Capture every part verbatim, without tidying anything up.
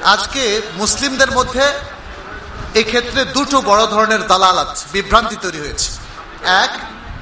আজকে মুসলিমদের মধ্যে এই ক্ষেত্রে দুটো বড় ধরনের দালালাত, বিভ্রান্তি তৈরি হয়েছে। এক,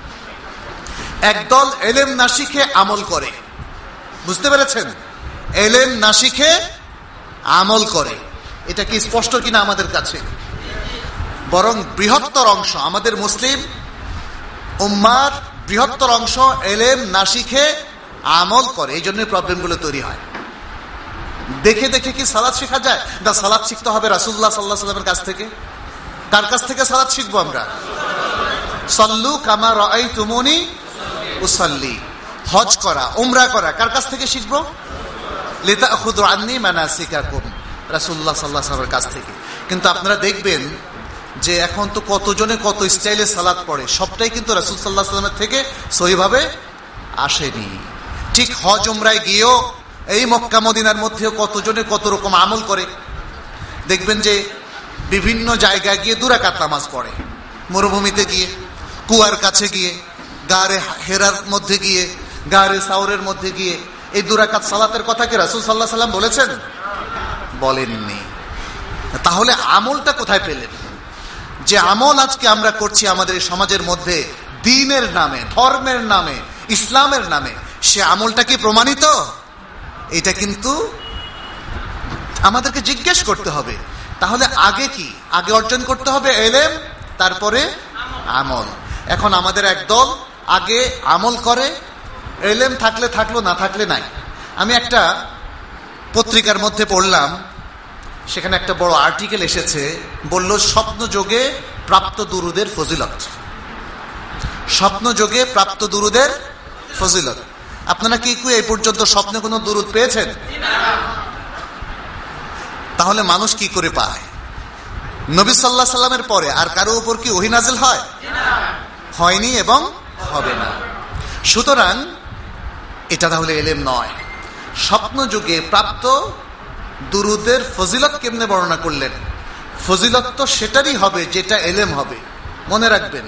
একদল এলেম না শিখে আমল করে। বুঝতে পেরেছেন? এলেম না শিখে আমল করে। এটা কি স্পষ্ট কিনা আমাদের কাছে? বরং বৃহত্তর অংশ আমাদের মুসলিম উম্মার বৃহত্তর অংশ এলেম না শিখে আমল করে। এই জন্যই প্রবলেমগুলো তৈরি হয়। দেখে দেখে কি সালাত শেখা যায়? না, সালাত শিখতে হবে রাসূলুল্লাহ সাল্লাল্লাহু আলাইহি ওয়াসাল্লামের কাছ থেকে। কার কাছ থেকে সালাত শিখবো আমরা? সাল্লু কামা রাআইতুমুনি উসাল্লি। হজ করা, উমরা করা কার কাছ থেকে শিখবো? লিতাখুযু আন্নী মানাসিকাকুম, রাসূলুল্লাহ সাল্লাল্লাহু আলাইহি ওয়াসাল্লামের কাছ থেকে। কিন্তু আপনারা দেখবেন যে এখন তো কতজনে কত স্টাইলে সালাত পড়ে, সবটাই কিন্তু রাসূল সাল্লাল্লাহু আলাইহি ওয়াসাল্লামের থেকে সহিভাবে আসেনি। ঠিক হজ উমরায় গিয়েও এই মক্কা মদিনার মধ্যেও কতজনে কত রকম আমল করে। দেখবেন যে বিভিন্ন জায়গায় গিয়ে দুই রাকাত নামাজ পড়ে, মরুভূমিতে গিয়ে, কুয়ার কাছে গিয়ে, গারে হেরার মধ্যে গিয়ে, গারে সাউরের মধ্যে গিয়ে। এই দুই রাকাত সালাতের কথা কি রাসূল সাল্লাল্লাহু আলাইহি ওয়াসাল্লাম বলেছেন? বলেননি। তাহলে আমলটা কোথায় পেলেন? যে আমল আজকে আমরা করছি আমাদের এই সমাজের মধ্যে দ্বীনের নামে, ধর্মের নামে, ইসলামের নামে, সে আমলটা কি প্রমাণিত? এটা কিন্তু আমাদেরকে জিজ্ঞেস করতে হবে। তাহলে আগে কি? আগে অর্জন করতে হবে এলেম, তারপরে আমল। এখন আমাদের একদল আগে আমল করে, এলেম থাকলে থাকলো, না থাকলে নাই। আমি একটা পত্রিকার মধ্যে পড়লাম, সেখানে একটা বড় আর্টিকেল এসেছে, বলল স্বপ্ন যোগে প্রাপ্ত দুরুদের ফজিলত। স্বপ্ন যোগে প্রাপ্ত দুরুদের ফজিলত। আপনারা কি এই পর্যন্ত স্বপ্নে কোনো দুরুদ পেয়েছেন? তাহলে মানুষ কি করে পায়? নবী সাল্লাল্লাহু আলাইহি সাল্লামের পরে আর কারো উপর কি ওহী নাযিল হয়? হয়নি এবং হবে না। সুতরাং এটা তাহলে এলেম নয়। স্বপ্ন যুগে প্রাপ্ত দুরুদের ফজিলত কেমনে বর্ণনা করলেন? ফজিলত তো সেটারই হবে যেটা এলেম হবে। মনে রাখবেন,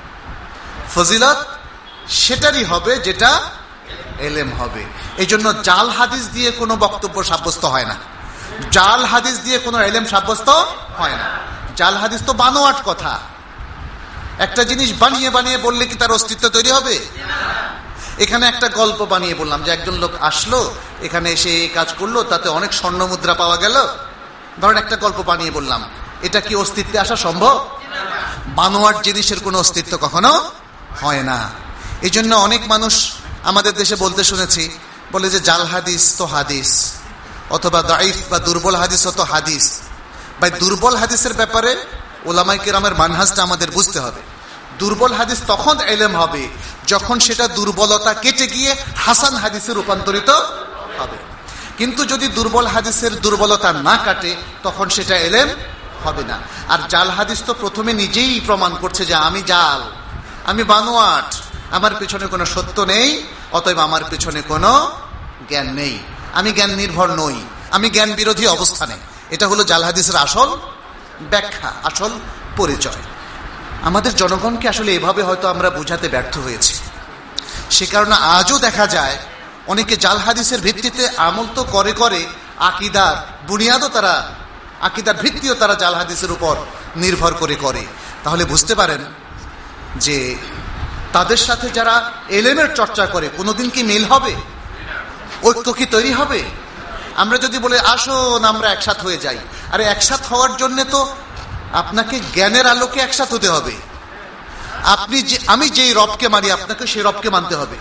ফজিলত সেটারই হবে যেটা এলেম হবে। এই জন্য জাল হাদিস দিয়ে কোনো বক্তব্য সাব্যস্ত হয় না, জাল হাদিস দিয়ে কোনো এলেম সাব্যস্ত হয় না। জাল হাদিস তো বানোয়াট কথা। একটা জিনিস বানিয়ে বানিয়ে বললে কি তার অস্তিত্ব তৈরি হবে? এখানে একটা গল্প বানিয়ে বললাম যে একজন লোক আসলো, এখানে এসে এই কাজ করলো, তাতে অনেক স্বর্ণ মুদ্রা পাওয়া গেল। ধরেন একটা গল্প বানিয়ে বললাম, এটা কি অস্তিত্বে আসা সম্ভব? বানোয়াট জিনিসের কোনো অস্তিত্ব কখনো হয় না। এই জন্য অনেক মানুষ আমাদের দেশে বলতে শুনেছি, বলে যে জাল হাদিস তো হাদিস, অথবা দাইফ বা দুর্বল হাদিস তো হাদিস। ভাই, দুর্বল হাদিসের ব্যাপারে উলামায়ে কেরামের মানহাজটা আমাদের বুঝতে হবে। দুর্বল হাদিস তখন এলেম হবে যখন সেটা দুর্বলতা কেটে গিয়ে হাসান হাদিসে রূপান্তরিত হবে। কিন্তু যদি দুর্বল হাদিসের দুর্বলতা না কাটে তখন সেটা এলেম হবে না। আর জাল হাদিস তো প্রথমে নিজেই প্রমাণ করছে যে আমি জাল, আমি বানোয়াট, আমার পিছনে কোনো সত্য নেই, অতএব আমার পিছনে কোনো জ্ঞান নেই, আমি জ্ঞান নির্ভর নই, আমি জ্ঞান বিরোধী অবস্থানে। এটা হলো জাল হাদিসের আসল ব্যাখ্যা, আসল পরিচয়। আমাদের জনগণকে আসলে এভাবে হয়তো আমরা বোঝাতে ব্যর্থ হয়েছি। সে কারণে আজও দেখা যায় অনেকে জাল হাদিসের ভিত্তিতে আমল তো করে করে আকীদার বুনিয়াদও তারা, আকীদার ভিত্তিও তারা জাল হাদিসের উপর নির্ভর করে করে। তাহলে বুঝতে পারেন যে তাদের সাথে যারা এলেমের চর্চা করে কোনোদিন কি মিল হবে? ঐক্য কি তৈরি হবে? আমরা যদি বলে আসুন আমরা একসাথ হয়ে যাই, আরে একসাথ হওয়ার জন্য তো আপনাকে জ্ঞানের আলোকে একসাথ হতে হবে। আপনি যে, আমি যেই রবকে মানি আপনাকে সেই রবকে মানতে হবে।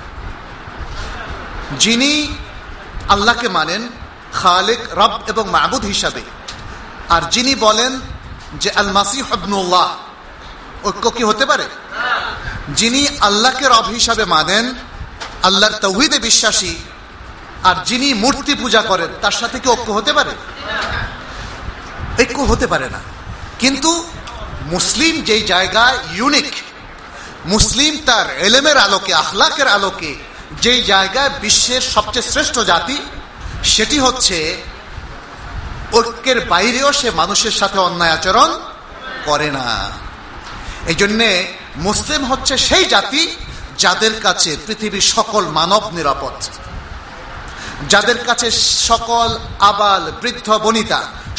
যিনি আল্লাহকে মানেন খালেক, রব এবং মাবুদ হিসাবে, আর যিনি বলেন যে আল মাসিহ ইবনুল্লাহ, ঐক্য কি হতে পারে? যিনি আল্লাহকে রব হিসাবে মানেন, আল্লাহর তাওহীদে বিশ্বাসী, আর যিনি মূর্তি পূজা করেন, তার সাথে কি ঐক্য হতে পারে? ঐক্য হতে পারে না। কিন্তু মুসলিম যেই জায়গায় ইউনিক, মুসলিম তার এলেমের আলোকে, আখলাকের আলোকে যেই জায়গায় বিশ্বের সবচেয়ে শ্রেষ্ঠ জাতি, সেটি হচ্ছে ঐক্যের বাইরেও সে মানুষের সাথে অন্যায় আচরণ করে না। এই জন্যে মুসলিম হচ্ছে সেই জাতি যাদের কাছে পৃথিবীর সকল মানব নিরাপদ, যাদের কাছে সকল আবাল বৃদ্ধ বনিতা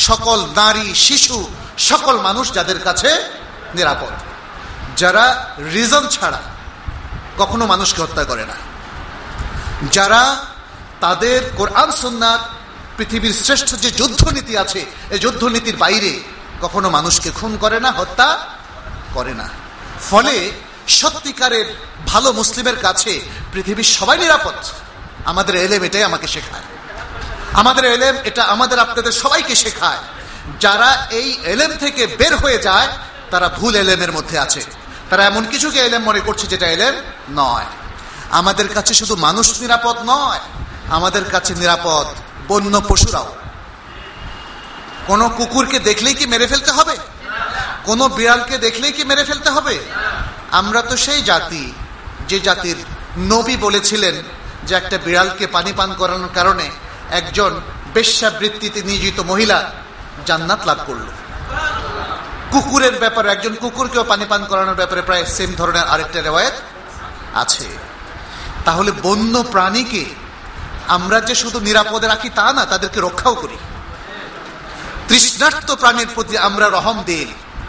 সকল নারী, শিশু, সকল মানুষ যাদের কাছে নিরাপদ, যারা রিজন ছাড়া কখনো মানুষকে হত্যা করে না, যারা তাদের কোরআন সুন্নাহ পৃথিবীর শ্রেষ্ঠ যে যুদ্ধনীতি আছে এই যুদ্ধনীতির বাইরে কখনো মানুষকে খুন করে না, হত্যা করে না। ফলে সত্যিকারের ভালো মুসলিমের কাছে পৃথিবীর সবাই নিরাপদ। আমাদের এলেম এটাই আমাকে শেখায়, আমাদের এলেম এটা আমাদের আপনাদের সবাইকে শেখায়। যারা এই এলেম থেকে বের হয়ে যায় তারা ভুল এলেমের মধ্যে আছে, তারা এমন কিছুকে এলেম মনে করছে যেটা এলেম নয়। আমাদের কাছে শুধু মানুষ নিরাপদ নয়, আমাদের কাছে নিরাপদ বন্য পশুরাও। কোন কুকুরকে দেখলেই কি মেরে ফেলতে হবে? কোন বিড়ালকে দেখলেই কি মেরে ফেলতে হবে? আমরা তো সেই জাতি যে জাতির নবী বলেছিলেন যে একটা বিড়ালকে পানি পান করানোর কারণে একজন বেশ্যাবৃত্তিতে নিয়োজিত মহিলা জান্নাত লাভ করল। কুকুরের ব্যাপারে, একজন কুকুরকেও পানি পান করানোর ব্যাপারে প্রায় সেম ধরনের আরেকটা রেওয়ায়েত আছে। তাহলে বন্য প্রাণীকে আমরা যে শুধু নিরাপদে রাখি তা না, তাদেরকে রক্ষাও করি। তৃষ্ণার্ত প্রাণীর প্রতি আমরা রহম দিই।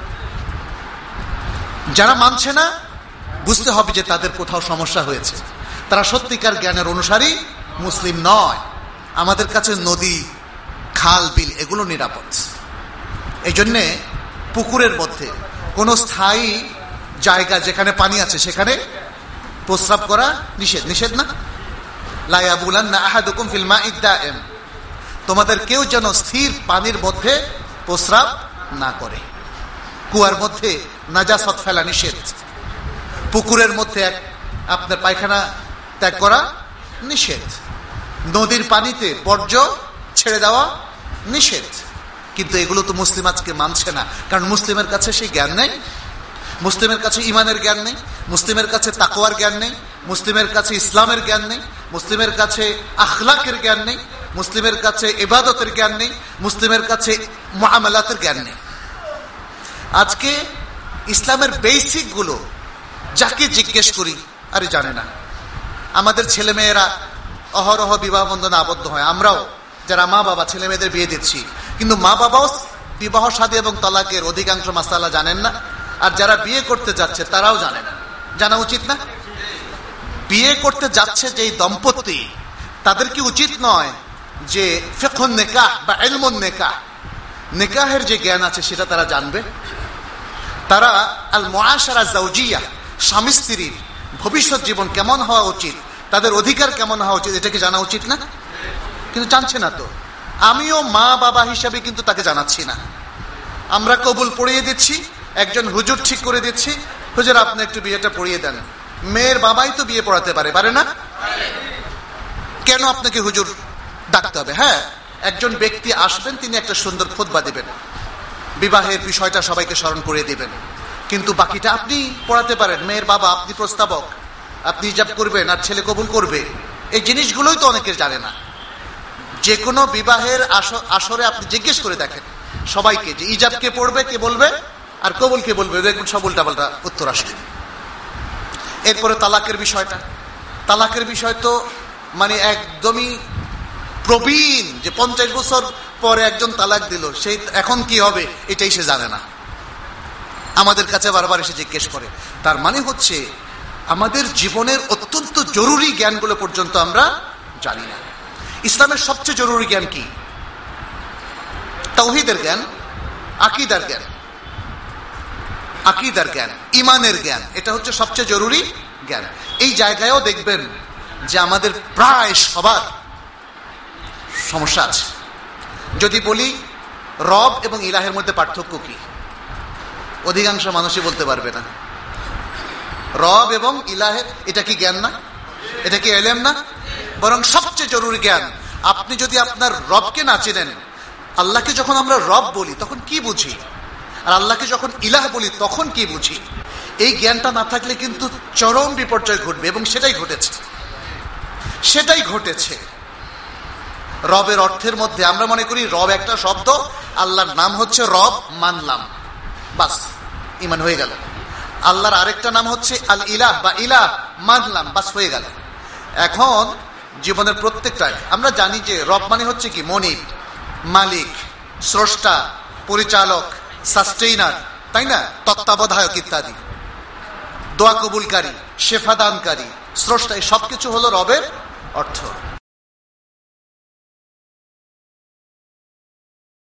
যারা মানছে না বুঝতে হবে যে তাদের কোথাও সমস্যা হয়েছে, তারা সত্যিকার জ্ঞানের অনুসারী মুসলিম নয়। আমাদের কাছে নদী, খাল, বিল এগুলো নিরাপদ। এই জন্যে পুকুরের মধ্যে কোন স্থায়ী জায়গা যেখানে পানি আছে সেখানে প্রস্রাব করা নিষেধ। নিষেধ না? লা ইয়াবুলান্না আহাদুকুম ফিল মাইদ দাইম, তোমাদের কেউ যেন স্থির পানির মধ্যে প্রস্রাব না করে। কুয়ার মধ্যে নাজাসত ফেলা নিষেধ, পুকুরের মধ্যে আপনার পায়খানা ত্যাগ করা নিষেধ, নদীর পানিতে বর্জ্য ছেড়ে দেওয়া নিষেধ। কিন্তু এগুলো তো মুসলিম আজকে মানছে না, কারণ মুসলিমের কাছে সেই জ্ঞান নেই, মুসলিমের কাছে ইমানের জ্ঞান নেই, মুসলিমের কাছে তাকওয়ার জ্ঞান নেই, মুসলিমের কাছে ইসলামের জ্ঞান নেই, মুসলিমের কাছে আখলাকের জ্ঞান নেই, মুসলিমের কাছে ইবাদতের জ্ঞান নেই, মুসলিমের কাছে মুআমালাতের জ্ঞান নেই। আজকে ইসলামের বেসিক গুলো যাকে জিজ্ঞেস করি আরে জানে না। আমাদের ছেলে মেয়েরা অহরহ বিবাহ বন্ধনে আবদ্ধ হয়, আমরাও যারা মা বাবা ছেলে মেয়েদের বিয়ে দিচ্ছি, কিন্তু মা বাবাও বিবাহ শাদী এবং তালাকের অধিকাংশ মাসালা জানেন না, আর যারা বিয়ে করতে যাচ্ছে তারাও জানে না। জানা উচিত না? বিয়ে করতে যাচ্ছে যেই দম্পতি, তাদের কি উচিত নয় যে ফিকহুন নিকাহ বা ইলমুন নিকাহ, নিকাহের যে জ্ঞান আছে সেটা তারা জানবে? তারা আল মুআশারা যাওজিয়া, স্বামী স্ত্রীর ভবিষ্যৎ জীবন কেমন হওয়া উচিত, তাদের অধিকার কেমন হওয়া উচিত, এটাকে জানা উচিত না? কিন্তু জানছে না তো। আমিও মা বাবা হিসাবে কিন্তু তাকে জানাচ্ছি না। আমরা কবুল পড়িয়ে দিচ্ছি, একজন হুজুর ঠিক করে দিচ্ছি, হুজুর আপনি একটু বিয়েটা পড়িয়ে দেন। মেয়ের বাবাই তো বিয়ে পড়াতে পারে, পারে না? কেন আপনাকে হুজুর ডাকতে হবে? হ্যাঁ, একজন ব্যক্তি আসবেন, তিনি একটা সুন্দর খুতবা দিবেন, বিবাহের বিষয়টা সবাইকে স্মরণ করে দিবেন, কিন্তু বাকিটা আপনি পড়াতে পারেন। মেয়ের বাবা, আপনি প্রস্তাবক, আপনি ইজাব করবেন আর ছেলে কবুল করবে। এই জিনিসগুলোই তো অনেকের জানে না। যে কোনো বিবাহের আসরে আপনি জিজ্ঞেস করে দেখেন সবাইকে যে ইজাব কে পড়বে, কে বলবে, আর কবুল কে বলবে, দেখুন সব উল্টা পাল্টা উত্তর আসবে। এরপরে তালাকের বিষয়টা, তালাকের বিষয় তো মানে একদমই প্রবীণ, যে পঞ্চাশ বছর পরে একজন তালাক দিল, সেই এখন কি হবে এটাই সে জানে না। আমাদের কাছে বারবার এসে জিজ্ঞেস করে। তার মানে হচ্ছে আমাদের জীবনের অত্যন্ত জরুরি জ্ঞানগুলো পর্যন্ত আমরা জানি না। ইসলামের সবচেয়ে জরুরি জ্ঞান কি? তাওহীদের জ্ঞান, আকীদার জ্ঞান, আকীদার জ্ঞান, ইমানের জ্ঞান, এটা হচ্ছে সবচেয়ে জরুরি জ্ঞান। এই জায়গায়ও দেখবেন যে আমাদের প্রায় সবার সমস্যা আছে। যদি বলি রব এবং ইলাহের মধ্যে পার্থক্য কি, অধিকাংশ মানুষই বলতে পারবে না। রব এবং ইলাহের, এটা কি জ্ঞান না? এটা কি ইলম না? বরং সবচেয়ে জরুরি জ্ঞান। আপনি যদি আপনার রবকে না চেনেন, আল্লাহকে যখন আমরা রব বলি তখন কি বুঝি, আর আল্লাহকে যখন ইলাহ বলি তখন কি বুঝি, এই জ্ঞানটা না থাকলে কিন্তু চরম বিপর্যয় ঘটবে। এবং সেটাই ঘটেছে, সেটাই ঘটেছে। রবের অর্থের মধ্যে আমরা মনে করি রব একটা শব্দ, আল্লাহর নাম হচ্ছে রব, মানলাম, বাস ঈমান হয়ে গেল। আল্লাহর আরেকটা নাম হচ্ছে আল ইলাহ বা ইলাহ, মানলাম, বাস হয়ে গেল। এখন জীবনের প্রত্যেকটা আমরা জানি যে রব মানে হচ্ছে কি, মনিব, মালিক, স্রষ্টা, পরিচালক, সাস্টেইনার, তাই না, তত্ত্বাবধায়ক ইত্যাদি, দোয়া কবুলকারী, শেফাদানকারী, স্রষ্টা, এই সবকিছু হলো রবের অর্থ।